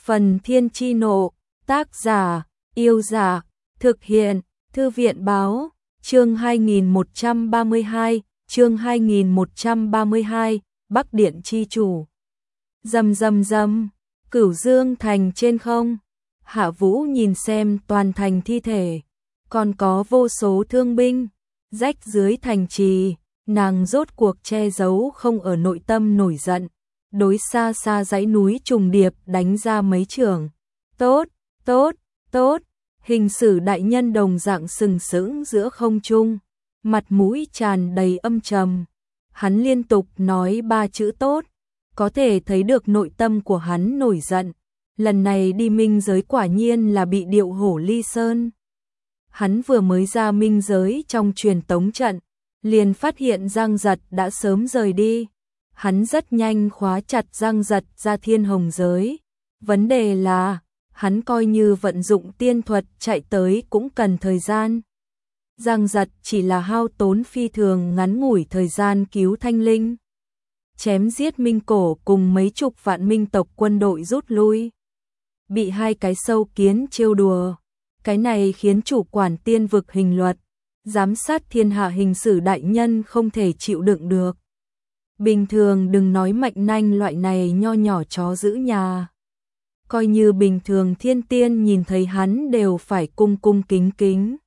Phần Thiên Chi Nộ, tác giả, Yêu Giả, thực hiện, Thư viện Báo, chương 2132, chương 2132, Bắc Điện Chi Chủ. Rầm rầm rầm, Cửu Dương thành trên không. Hạ Vũ nhìn xem toàn thành thi thể, còn có vô số thương binh, rách dưới thành trì, nàng rốt cuộc che giấu không ở nội tâm nổi giận, đối xa xa dãy núi trùng điệp đánh ra mấy chưởng. Tốt, tốt, tốt, Hình Sử đại nhân đồng dạng sừng sững giữa không trung, mặt mũi tràn đầy âm trầm. Hắn liên tục nói 3 chữ tốt, có thể thấy được nội tâm của hắn nổi giận. Lần này đi minh giới quả nhiên là bị điệu hổ ly sơn. Hắn vừa mới ra minh giới trong truyền tống trận, liền phát hiện Giang Giật đã sớm rời đi. Hắn rất nhanh khóa chặt Giang Giật ra thiên hồng giới. Vấn đề là, hắn coi như vận dụng tiên thuật chạy tới cũng cần thời gian. Giang Giật chỉ là hao tốn phi thường ngắn ngủi thời gian cứu Thanh Linh. Chém giết Minh Cổ cùng mấy chục vạn Minh tộc quân đội rút lui. Bị 2 cái sâu kiến trêu đùa. Cái này khiến chủ quản tiên vực hình luật, giám sát thiên hạ Hình Sử đại nhân không thể chịu đựng được. Bình thường đừng nói Mạnh Nanh loại này nho nhỏ chó giữ nhà. Coi như bình thường thiên tiên nhìn thấy hắn đều phải cung cung kính kính.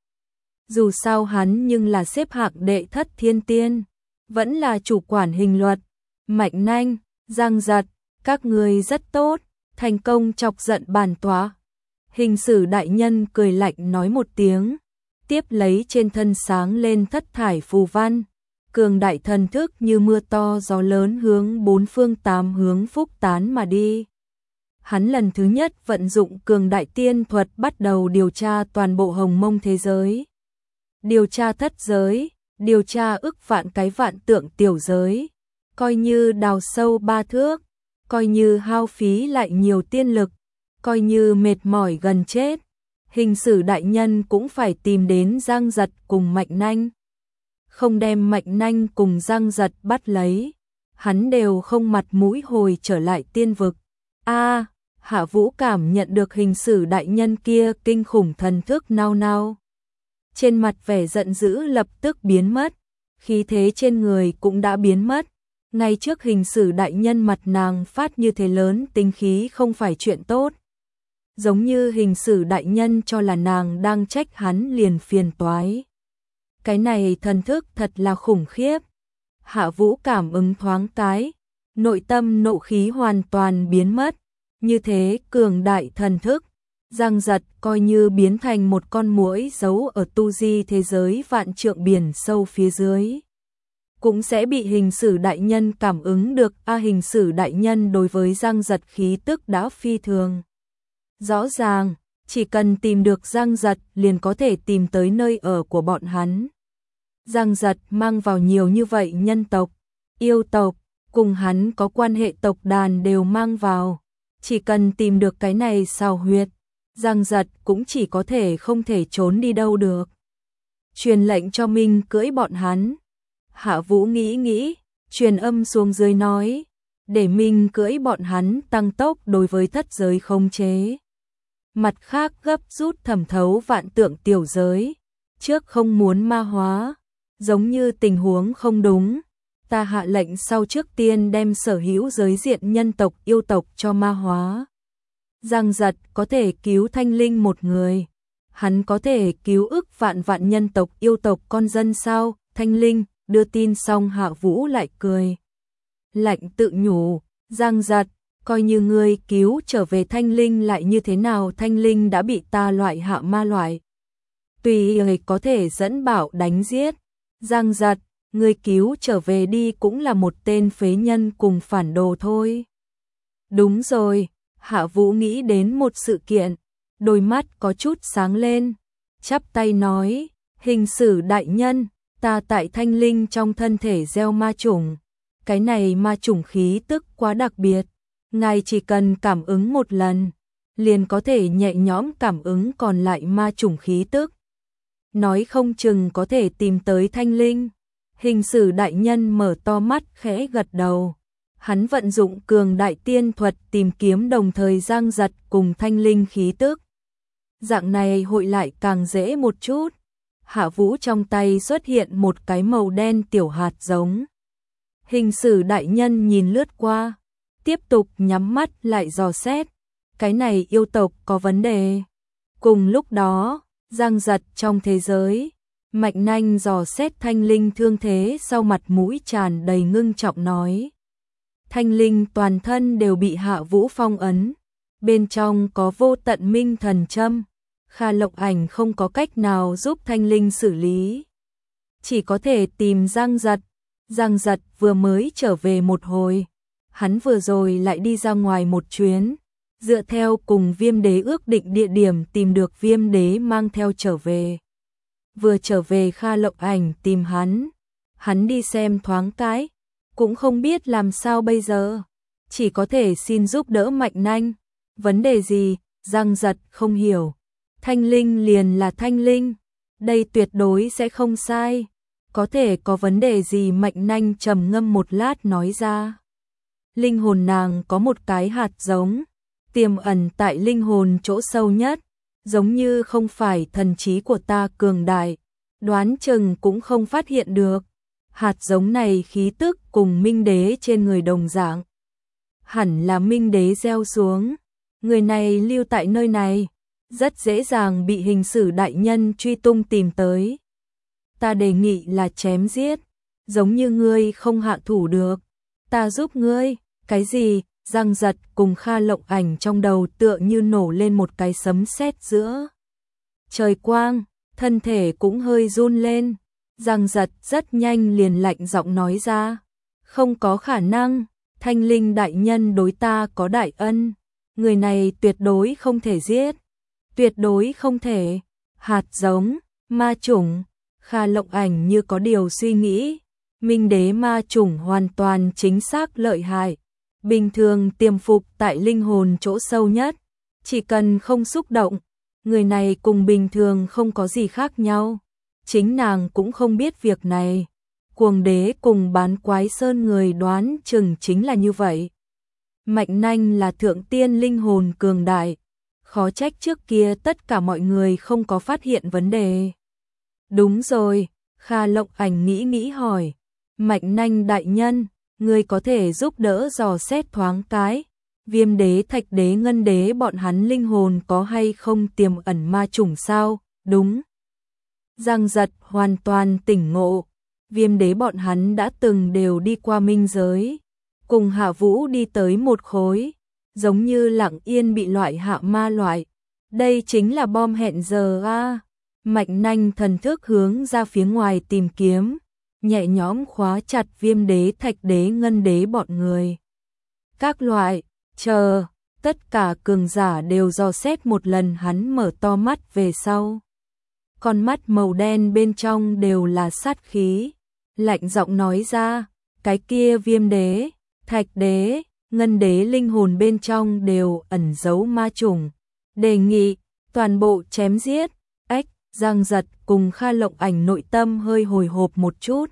Dù sao hắn nhưng là xếp hạng đệ thất thiên tiên, vẫn là chủ quản hình luật. Mạnh Nanh, Giang Giật, các ngươi rất tốt, thành công chọc giận bản tọa. Hình Sử đại nhân cười lạnh nói một tiếng, tiếp lấy trên thân sáng lên thất thải phù văn, cường đại thần thức như mưa to gió lớn hướng 4 phương 8 hướng phúc tán mà đi. Hắn lần thứ nhất vận dụng cường đại tiên thuật bắt đầu điều tra toàn bộ hồng mông thế giới. Điều tra thất giới, điều tra ức vạn cái vạn tượng tiểu giới, coi như đào sâu 3 thước, coi như hao phí lại nhiều tiên lực, coi như mệt mỏi gần chết, Hình Sử đại nhân cũng phải tìm đến Giang Giật cùng Mạnh Nanh. Không đem Mạnh Nanh cùng Giang Giật bắt lấy, hắn đều không mặt mũi hồi trở lại tiên vực. Hạ Vũ cảm nhận được Hình Sử đại nhân kia kinh khủng thần thức nao nao. Trên mặt vẻ giận dữ lập tức biến mất, khí thế trên người cũng đã biến mất. Ngay trước Hình Sử đại nhân mặt nàng phát như thế lớn tính khí không phải chuyện tốt. Giống như Hình Sử đại nhân cho là nàng đang trách hắn liền phiền toái. Cái này thần thức thật là khủng khiếp. Hạ Vũ cảm ứng thoáng cái, nội tâm nộ khí hoàn toàn biến mất. Như thế cường đại thần thức, Giang Giật coi như biến thành một con muỗi giấu ở tu di thế giới vạn trượng biển sâu phía dưới. Cũng sẽ bị Hình Sử đại nhân cảm ứng được. Hình Sử đại nhân đối với Giang Giật khí tức đã phi thường rõ ràng, chỉ cần tìm được Giang Giật liền có thể tìm tới nơi ở của bọn hắn. Giang Giật mang vào nhiều như vậy nhân tộc, yêu tộc, cùng hắn có quan hệ tộc đàn đều mang vào. Chỉ cần tìm được cái này xào huyệt, Giang Giật cũng chỉ có thể không thể trốn đi đâu được. Truyền lệnh cho Minh cưỡi bọn hắn. Hạ Vũ nghĩ, truyền âm xuống dưới nói, để Minh cưỡi bọn hắn tăng tốc đối với thất giới khống chế. Mặt khác gấp rút thẩm thấu vạn tượng tiểu giới, trước không muốn ma hóa, giống như tình huống không đúng. Ta hạ lệnh sau trước tiên đem sở hữu giới diện nhân tộc yêu tộc cho ma hóa. Giang Giật có thể cứu Thanh Linh một người, hắn có thể cứu ức vạn vạn nhân tộc yêu tộc con dân sao? Thanh Linh đưa tin xong Hạ Vũ lại cười lạnh tự nhủ, Giang Giật, coi như ngươi cứu trở về Thanh Linh lại như thế nào? Thanh Linh đã bị ta loại hạ ma loại, tùy người có thể dẫn bảo đánh giết. Giang Giật, ngươi cứu trở về đi cũng là một tên phế nhân cùng phản đồ thôi. Đúng rồi, Hạ Vũ nghĩ đến một sự kiện, đôi mắt có chút sáng lên, chắp tay nói, Hình Sử đại nhân, ta tại Thanh Linh trong thân thể gieo ma chủng. Cái này ma chủng khí tức quá đặc biệt, ngài chỉ cần cảm ứng một lần, liền có thể nhẹ nhõm cảm ứng còn lại ma chủng khí tức. Nói không chừng có thể tìm tới Thanh Linh. Hình Sử đại nhân mở to mắt khẽ gật đầu. Hắn vận dụng cường đại tiên thuật tìm kiếm đồng thời giang giật cùng thanh linh khí tức. Dạng này hội lại càng dễ một chút. Hạ Vũ trong tay xuất hiện một cái màu đen tiểu hạt giống. Hình sử đại nhân nhìn lướt qua, tiếp tục nhắm mắt lại dò xét. Cái này yêu tộc có vấn đề. Cùng lúc đó, giang giật trong thế giới, Mạnh Nanh dò xét thanh linh thương thế sau mặt mũi tràn đầy ngưng trọng nói. Thanh linh toàn thân đều bị Hạ Vũ phong ấn. Bên trong có vô tận minh thần châm. Kha Lộc Ảnh không có cách nào giúp thanh linh xử lý. Chỉ có thể tìm Giang Giật. Giang Giật vừa mới trở về một hồi. Hắn vừa rồi lại đi ra ngoài một chuyến. Dựa theo cùng Viêm Đế ước định địa điểm tìm được Viêm Đế mang theo trở về. Vừa trở về Kha Lộc Ảnh tìm hắn. Hắn đi xem thoáng cái. Cũng không biết làm sao bây giờ. Chỉ có thể xin giúp đỡ Mạnh Nanh. Vấn đề gì? Giang Giật không hiểu. Thanh linh liền là thanh linh. Đây tuyệt đối sẽ không sai. Có thể có vấn đề gì? Mạnh Nanh trầm ngâm một lát nói ra. Linh hồn nàng có một cái hạt giống. Tiềm ẩn tại linh hồn chỗ sâu nhất. Giống như không phải thần trí của ta cường đại. Đoán chừng cũng không phát hiện được. Hạt giống này khí tức cùng Minh Đế trên người đồng dạng. Hẳn là Minh Đế gieo xuống. Người này lưu tại nơi này. Rất dễ dàng bị hình sử đại nhân truy tung tìm tới. Ta đề nghị là chém giết. Giống như ngươi không hạ thủ được. Ta giúp ngươi. Cái gì? Giang Giật cùng Kha Lộc Ảnh trong đầu tựa như nổ lên một cái sấm sét giữa trời quang. Thân thể cũng hơi run lên. Giang Giật rất nhanh liền lạnh giọng nói ra. Không có khả năng. Thanh linh đại nhân đối ta có đại ân. Người này tuyệt đối không thể giết. Tuyệt đối không thể. Hạt giống, ma chủng. Kha Lộc Ảnh như có điều suy nghĩ. Minh Đế ma chủng hoàn toàn chính xác lợi hại. Bình thường tiềm phục tại linh hồn chỗ sâu nhất. Chỉ cần không xúc động. Người này cùng bình thường không có gì khác nhau. Chính nàng cũng không biết việc này. Cuồng Đế cùng Bán Quái Sơn người đoán chừng chính là như vậy. Mạnh Nanh là thượng tiên linh hồn cường đại. Khó trách trước kia tất cả mọi người không có phát hiện vấn đề. Đúng rồi, Kha Lộc Ảnh nghĩ hỏi. Mạnh Nanh đại nhân, người có thể giúp đỡ dò xét thoáng cái. Viêm Đế, Thạch Đế, Ngân Đế bọn hắn linh hồn có hay không tiềm ẩn ma chủng sao? Đúng. Giang Giật hoàn toàn tỉnh ngộ. Viêm Đế bọn hắn đã từng đều đi qua minh giới. Cùng Hạ Vũ đi tới một khối. Giống như lặng yên bị loại hạ ma loại. Đây chính là bom hẹn giờ a. Mạnh Nanh thần thức hướng ra phía ngoài tìm kiếm. Nhẹ nhõm khóa chặt Viêm Đế, Thạch Đế, Ngân Đế bọn người. Các loại, chờ, tất cả cường giả đều dò xét một lần. Hắn mở to mắt về sau. Con mắt màu đen bên trong đều là sát khí. Lạnh giọng nói ra, cái kia Viêm Đế, Thạch Đế, Ngân Đế linh hồn bên trong đều ẩn giấu ma chủng. Đề nghị, toàn bộ chém giết. Ếch, Giang Giật cùng Kha Lộc Ảnh nội tâm hơi hồi hộp một chút.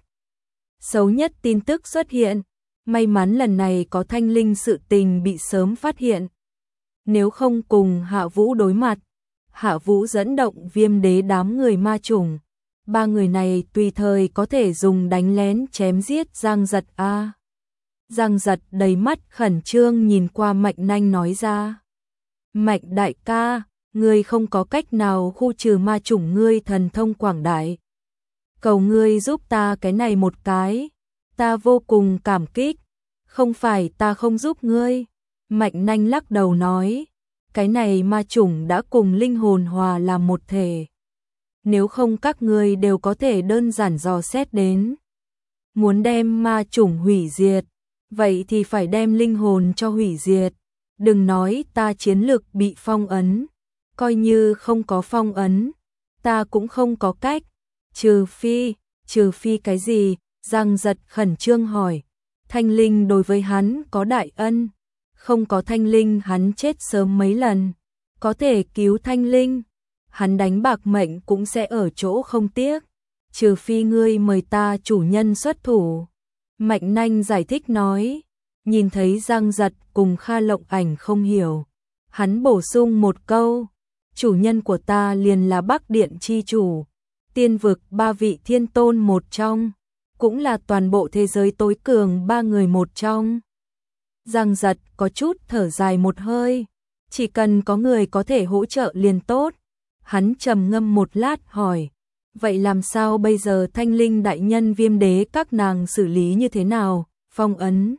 Xấu nhất tin tức xuất hiện. May mắn lần này có thanh linh sự tình bị sớm phát hiện. Nếu không cùng Hạ Vũ đối mặt, Hạ Vũ dẫn động Viêm Đế đám người ma chủng. Ba người này tùy thời có thể dùng đánh lén chém giết Giang Giật a. Giang Giật đầy mắt khẩn trương nhìn qua Mạnh Nanh nói ra. Mạnh đại ca, ngươi không có cách nào khu trừ ma chủng, ngươi thần thông quảng đại. Cầu ngươi giúp ta cái này một cái. Ta vô cùng cảm kích. Không phải ta không giúp ngươi. Mạnh Nanh lắc đầu nói. Cái này ma chủng đã cùng linh hồn hòa làm một thể. Nếu không các ngươi đều có thể đơn giản dò xét đến. Muốn đem ma chủng hủy diệt. Vậy thì phải đem linh hồn cho hủy diệt. Đừng nói ta chiến lực bị phong ấn. Coi như không có phong ấn. Ta cũng không có cách. Trừ phi cái gì? Giang Giật khẩn trương hỏi. Thanh linh đối với hắn có đại ân. Không có thanh linh hắn chết sớm mấy lần. Có thể cứu thanh linh. Hắn đánh bạc mệnh cũng sẽ ở chỗ không tiếc. Trừ phi ngươi mời ta chủ nhân xuất thủ. Mạnh Nanh giải thích nói. nhìn thấy Giang Giật cùng Kha Lộng Ảnh không hiểu. Hắn bổ sung một câu, chủ nhân của ta liền là Bắc Điện chi chủ, tiên vực 3 vị thiên tôn một trong, cũng là toàn bộ thế giới tối cường 3 người một trong. Giang Giật có chút thở dài một hơi, chỉ cần có người có thể hỗ trợ liền tốt. Hắn trầm ngâm một lát hỏi, vậy làm sao bây giờ Thanh Linh đại nhân Viêm đế các nàng xử lý như thế nào? Phong ấn.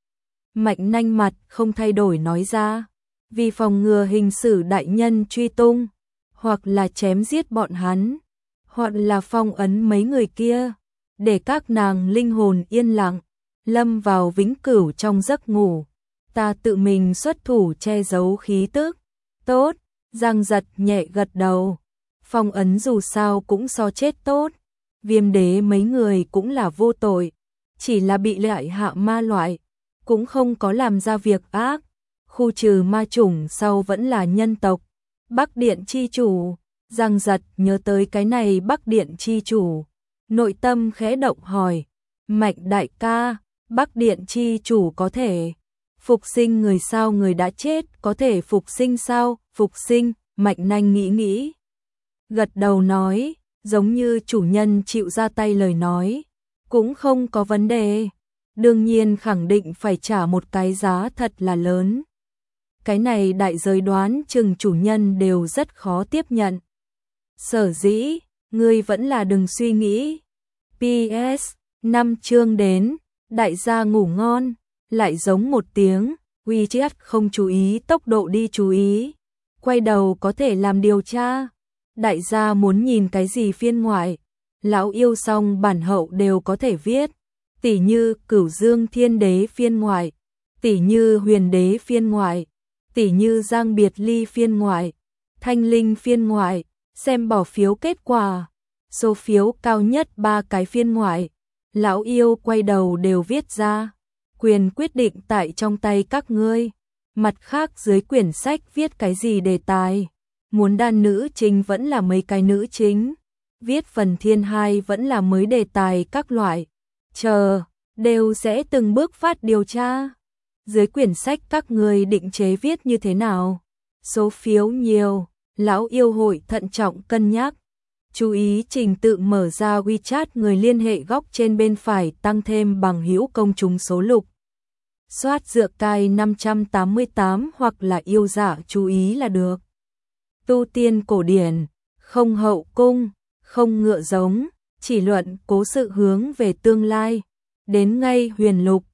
Mạnh nanh mặt không thay đổi nói ra, vì phòng ngừa hình sử đại nhân truy tung, hoặc là chém giết bọn hắn, hoặc là phong ấn mấy người kia, để các nàng linh hồn yên lặng, lâm vào vĩnh cửu trong giấc ngủ. Ta tự mình xuất thủ che giấu khí tức. Tốt, Giang Giật nhẹ gật đầu. Phong ấn dù sao cũng so chết tốt. Viêm đế mấy người cũng là vô tội, chỉ là bị lại hạ ma loại, cũng không có làm ra việc ác. Khu trừ ma chủng sau vẫn là nhân tộc. Bắc Điện chi chủ, Giang Giật nhớ tới cái này Bắc Điện chi chủ, nội tâm khẽ động hỏi, Mạnh đại ca, Bắc Điện chi chủ có thể phục sinh người sao? Người đã chết có thể phục sinh sao? Phục sinh, Mạnh nanh nghĩ, gật đầu nói, giống như chủ nhân chịu ra tay lời nói, cũng không có vấn đề. Đương nhiên khẳng định phải trả một cái giá thật là lớn. Cái này đại giới đoán chừng chủ nhân đều rất khó tiếp nhận. Sở dĩ, ngươi vẫn là đừng suy nghĩ. PS, 5 chương đến, đại gia ngủ ngon, lại giống một tiếng, WeChat không chú ý tốc độ đi chú ý. Quay đầu có thể làm điều tra. Đại gia muốn nhìn cái gì phiên ngoại, lão yêu xong bản hậu đều có thể viết. Tỉ như Cửu Dương Thiên Đế phiên ngoại, tỉ như Huyền Đế phiên ngoại, tỉ như Giang Biệt Ly phiên ngoại, Thanh Linh phiên ngoại, xem bỏ phiếu kết quả. Số phiếu cao nhất 3 cái phiên ngoại, lão yêu quay đầu đều viết ra. Quyền quyết định tại trong tay các ngươi. Mặt khác dưới quyển sách viết cái gì đề tài, muốn đan nữ chính vẫn là mấy cái nữ chính, viết phần thiên 2 vẫn là mới đề tài các loại. Chờ, đều sẽ từng bước phát điều tra. Dưới quyển sách các người định chế viết như thế nào? Số phiếu nhiều, lão yêu hội thận trọng cân nhắc. Chú ý trình tự mở ra WeChat người liên hệ góc trên bên phải tăng thêm bằng hữu công chúng số lục. Soát dựa cài 588 hoặc là yêu giả chú ý là được. Tu tiên cổ điển, không hậu cung, không ngựa giống, chỉ luận cố sự hướng về tương lai. Đến ngay huyền lục,